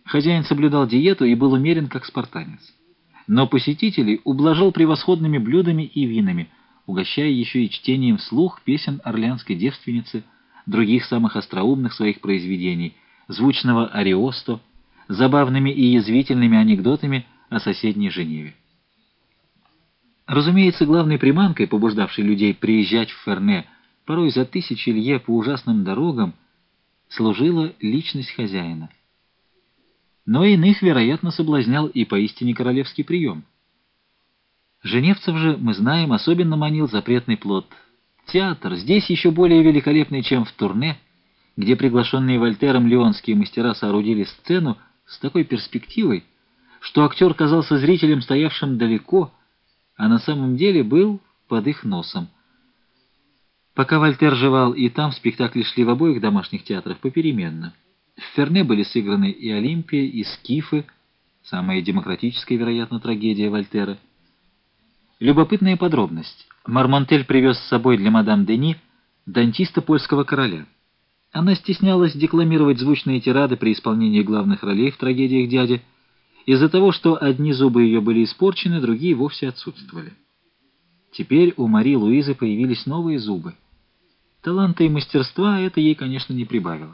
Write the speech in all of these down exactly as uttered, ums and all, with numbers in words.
Хозяин соблюдал диету и был умерен, как спартанец. Но посетителей ублажал превосходными блюдами и винами, угощая еще и чтением вслух песен орлеанской девственницы, других самых остроумных своих произведений, звучного Ариосто, забавными и язвительными анекдотами о соседней Женеве. Разумеется, главной приманкой, побуждавшей людей приезжать в Ферне, порой за тысячи лье по ужасным дорогам, служила личность хозяина. Но иных, вероятно, соблазнял и поистине королевский прием. Женевцев же, мы знаем, особенно манил запретный плод. Театр здесь еще более великолепный, чем в Турне, где приглашенные Вольтером лионские мастера соорудили сцену с такой перспективой, что актер казался зрителем, стоявшим далеко, а на самом деле был под их носом. Пока Вольтер жевал и там, спектакли шли в обоих домашних театрах попеременно. В Ферне были сыграны и Олимпия, и Скифы, самая демократическая, вероятно, трагедия Вольтера. Любопытная подробность. Мармонтель привез с собой для мадам Дени дантиста польского короля. Она стеснялась декламировать звучные тирады при исполнении главных ролей в трагедиях дяди, из-за того, что одни зубы ее были испорчены, другие вовсе отсутствовали. Теперь у Марии Луизы появились новые зубы. Таланта и мастерства это ей, конечно, не прибавило.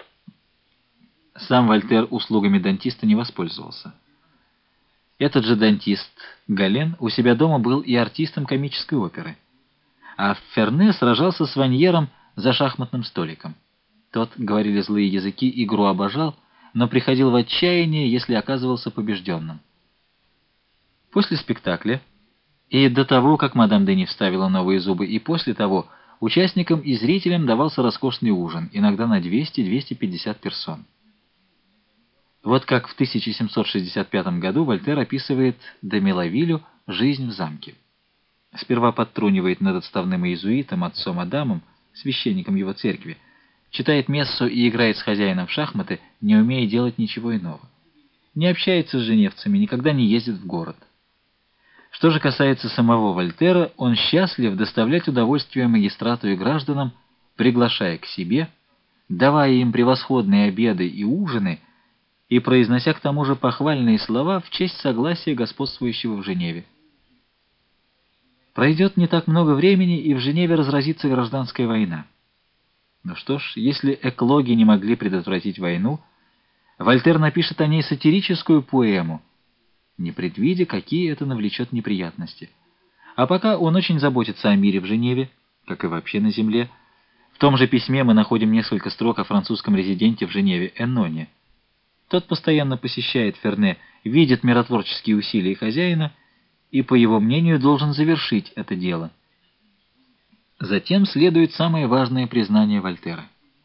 Сам Вольтер услугами дантиста не воспользовался. Этот же дантист, Гален, у себя дома был и артистом комической оперы, а в Ферне сражался с Ваньером за шахматным столиком. Тот, говорили злые языки, игру обожал, но приходил в отчаяние, если оказывался побежденным. После спектакля, и до того, как мадам Дени вставила новые зубы, и после того, участникам и зрителям давался роскошный ужин, иногда на двести-двести пятьдесят персон. Вот как в тысяча семьсот шестьдесят пятом году Вольтер описывает де Мелавилю «Жизнь в замке». Сперва подтрунивает над отставным иезуитом, отцом Адамом, священником его церкви, читает мессу и играет с хозяином в шахматы, не умея делать ничего иного. Не общается с женевцами, никогда не ездит в город. Что же касается самого Вольтера, он счастлив доставлять удовольствие магистрату и гражданам, приглашая к себе, давая им превосходные обеды и ужины и произнося к тому же похвальные слова в честь согласия господствующего в Женеве. Пройдет не так много времени, и в Женеве разразится гражданская война. Ну что ж, если эклоги не могли предотвратить войну, Вольтер напишет о ней сатирическую поэму, не предвидя, какие это навлечет неприятности. А пока он очень заботится о мире в Женеве, как и вообще на земле. В том же письме мы находим несколько строк о французском резиденте в Женеве Эноне. Тот постоянно посещает Ферне, видит миротворческие усилия хозяина и, по его мнению, должен завершить это дело. Затем следует самое важное признание Вольтера.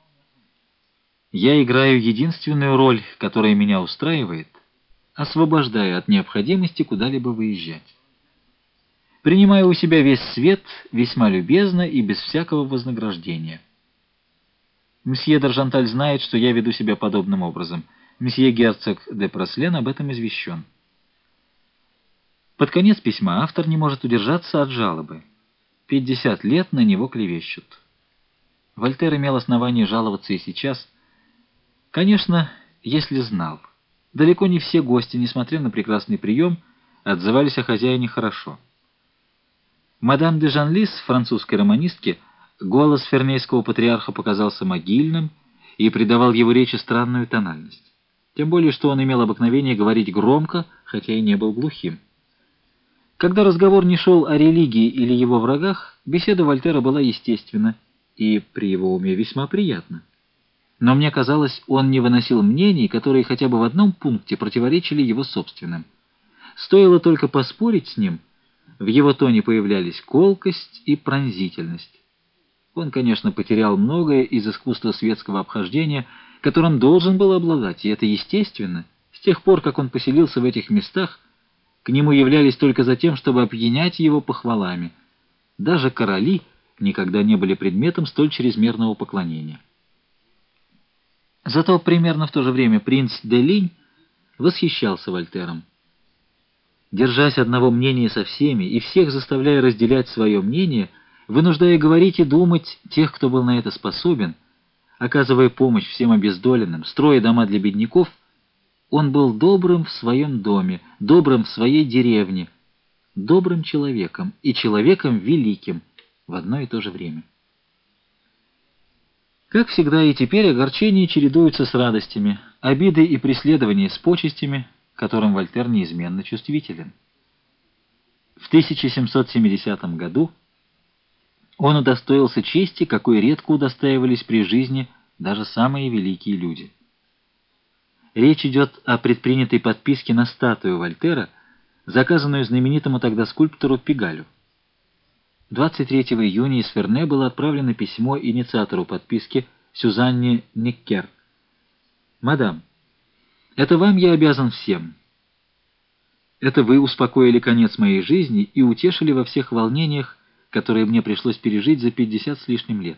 «Я играю единственную роль, которая меня устраивает, освобождая от необходимости куда-либо выезжать. Принимаю у себя весь свет весьма любезно и без всякого вознаграждения. Мсье Даржанталь знает, что я веду себя подобным образом. Мсье герцог де Прослен об этом извещен». Под конец письма автор не может удержаться от жалобы. Пятьдесят лет на него клевещут. Вольтер имел основание жаловаться и сейчас. Конечно, если знал. Далеко не все гости, несмотря на прекрасный прием, отзывались о хозяине хорошо. Мадам де Жанлис, французской романистке, голос фернейского патриарха показался могильным и придавал его речи странную тональность. Тем более, что он имел обыкновение говорить громко, хотя и не был глухим. Когда разговор не шел о религии или его врагах, беседа Вольтера была естественна и при его уме весьма приятна. Но мне казалось, он не выносил мнений, которые хотя бы в одном пункте противоречили его собственным. Стоило только поспорить с ним, в его тоне появлялись колкость и пронзительность. Он, конечно, потерял многое из искусства светского обхождения, которым должен был обладать, и это естественно. С тех пор, как он поселился в этих местах, к нему являлись только за тем, чтобы опьянять его похвалами. Даже короли никогда не были предметом столь чрезмерного поклонения. Зато примерно в то же время принц де Линь восхищался Вольтером. Держась одного мнения со всеми и всех заставляя разделять свое мнение, вынуждая говорить и думать тех, кто был на это способен, оказывая помощь всем обездоленным, строя дома для бедняков, он был добрым в своем доме, добрым в своей деревне, добрым человеком и человеком великим в одно и то же время. Как всегда и теперь огорчения чередуются с радостями, обиды и преследования с почестями, к которым Вольтер неизменно чувствителен. В тысяча семьсот семидесятом году он удостоился чести, какой редко удостаивались при жизни даже самые великие люди. Речь идет о предпринятой подписке на статую Вольтера, заказанную знаменитому тогда скульптору Пигалю. двадцать третьего июня из Ферне было отправлено письмо инициатору подписки Сюзанне Неккер. «Мадам, это вам я обязан всем. Это вы успокоили конец моей жизни и утешили во всех волнениях, которые мне пришлось пережить за пятьдесят с лишним лет».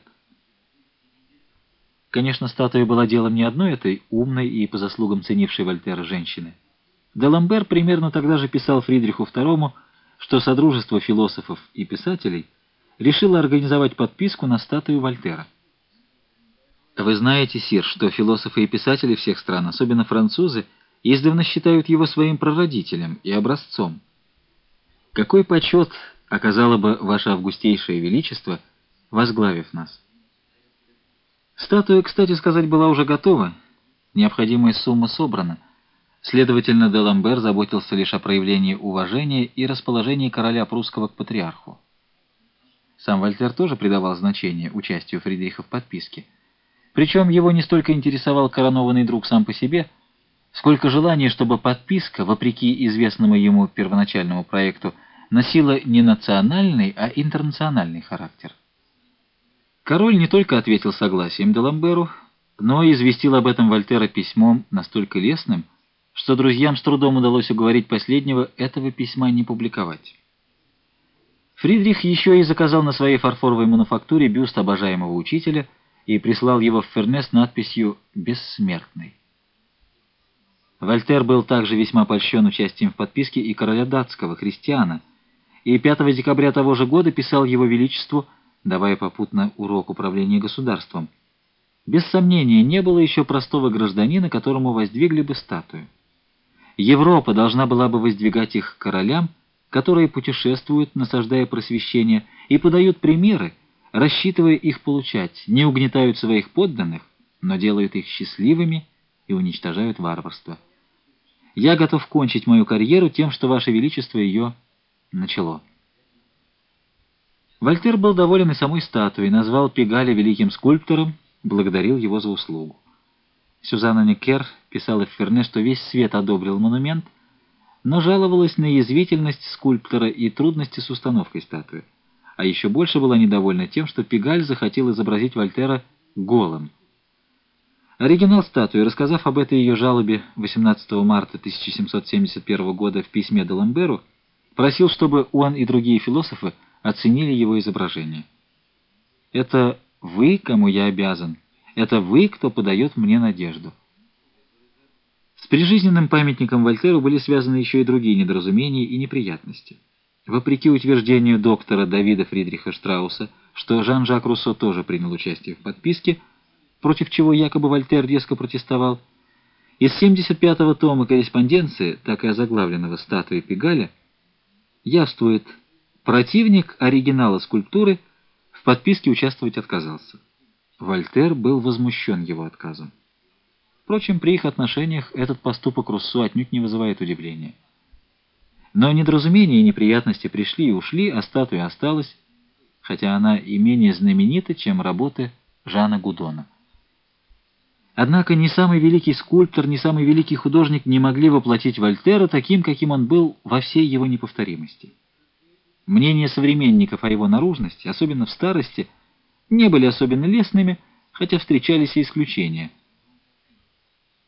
Конечно, статуя была делом не одной этой умной и по заслугам ценившей Вольтера женщины. Даламбер примерно тогда же писал Фридриху второму, что Содружество философов и писателей решило организовать подписку на статую Вольтера. Вы знаете, сир, что философы и писатели всех стран, особенно французы, издавна считают его своим прародителем и образцом. Какой почет оказало бы ваше августейшее величество, возглавив нас? Статуя, кстати сказать, была уже готова, необходимая сумма собрана. Следовательно, Даламбер заботился лишь о проявлении уважения и расположении короля прусского к патриарху. Сам Вольтер тоже придавал значение участию Фридриха в подписке. Причем его не столько интересовал коронованный друг сам по себе, сколько желание, чтобы подписка, вопреки известному ему первоначальному проекту, носила не национальный, а интернациональный характер. Король не только ответил согласием Даламберу, но и известил об этом Вольтера письмом настолько лестным, что друзьям с трудом удалось уговорить последнего этого письма не публиковать. Фридрих еще и заказал на своей фарфоровой мануфактуре бюст обожаемого учителя и прислал его в Ферне с надписью «Бессмертный». Вольтер был также весьма польщен участием в подписке и короля датского, Христиана, и пятого декабря того же года писал его величеству, давая попутно урок управления государством. Без сомнения, не было еще простого гражданина, которому воздвигли бы статую. Европа должна была бы воздвигать их королям, которые путешествуют, насаждая просвещение, и подают примеры, рассчитывая их получать, не угнетают своих подданных, но делают их счастливыми и уничтожают варварство. Я готов кончить мою карьеру тем, что Ваше Величество ее начало. Вольтер был доволен и самой статуей, назвал Пигаля великим скульптором, благодарил его за услугу. Сюзанна Неккер писала в Ферне, что весь свет одобрил монумент, но жаловалась на язвительность скульптора и трудности с установкой статуи. А еще больше была недовольна тем, что Пигаль захотел изобразить Вольтера голым. Оригинал статуи, рассказав об этой ее жалобе восемнадцатого марта тысяча семьсот семьдесят первого года в письме Даламберу, просил, чтобы он и другие философы оценили его изображение. «Это вы, кому я обязан. Это вы, кто подает мне надежду». С прижизненным памятником Вольтеру были связаны еще и другие недоразумения и неприятности. Вопреки утверждению доктора Давида Фридриха Штрауса, что Жан-Жак Руссо тоже принял участие в подписке, против чего якобы Вольтер резко протестовал, из семьдесят пятого тома корреспонденции, так и озаглавленного статуей Пигаля, явствует: противник оригинала скульптуры в подписке участвовать отказался. Вольтер был возмущен его отказом. Впрочем, при их отношениях этот поступок Руссо отнюдь не вызывает удивления. Но недоразумения и неприятности пришли и ушли, а статуя осталась, хотя она и менее знаменита, чем работы Жана Гудона. Однако ни самый великий скульптор, ни самый великий художник не могли воплотить Вольтера таким, каким он был во всей его неповторимости. Мнения современников о его наружности, особенно в старости, не были особенно лестными, хотя встречались и исключения.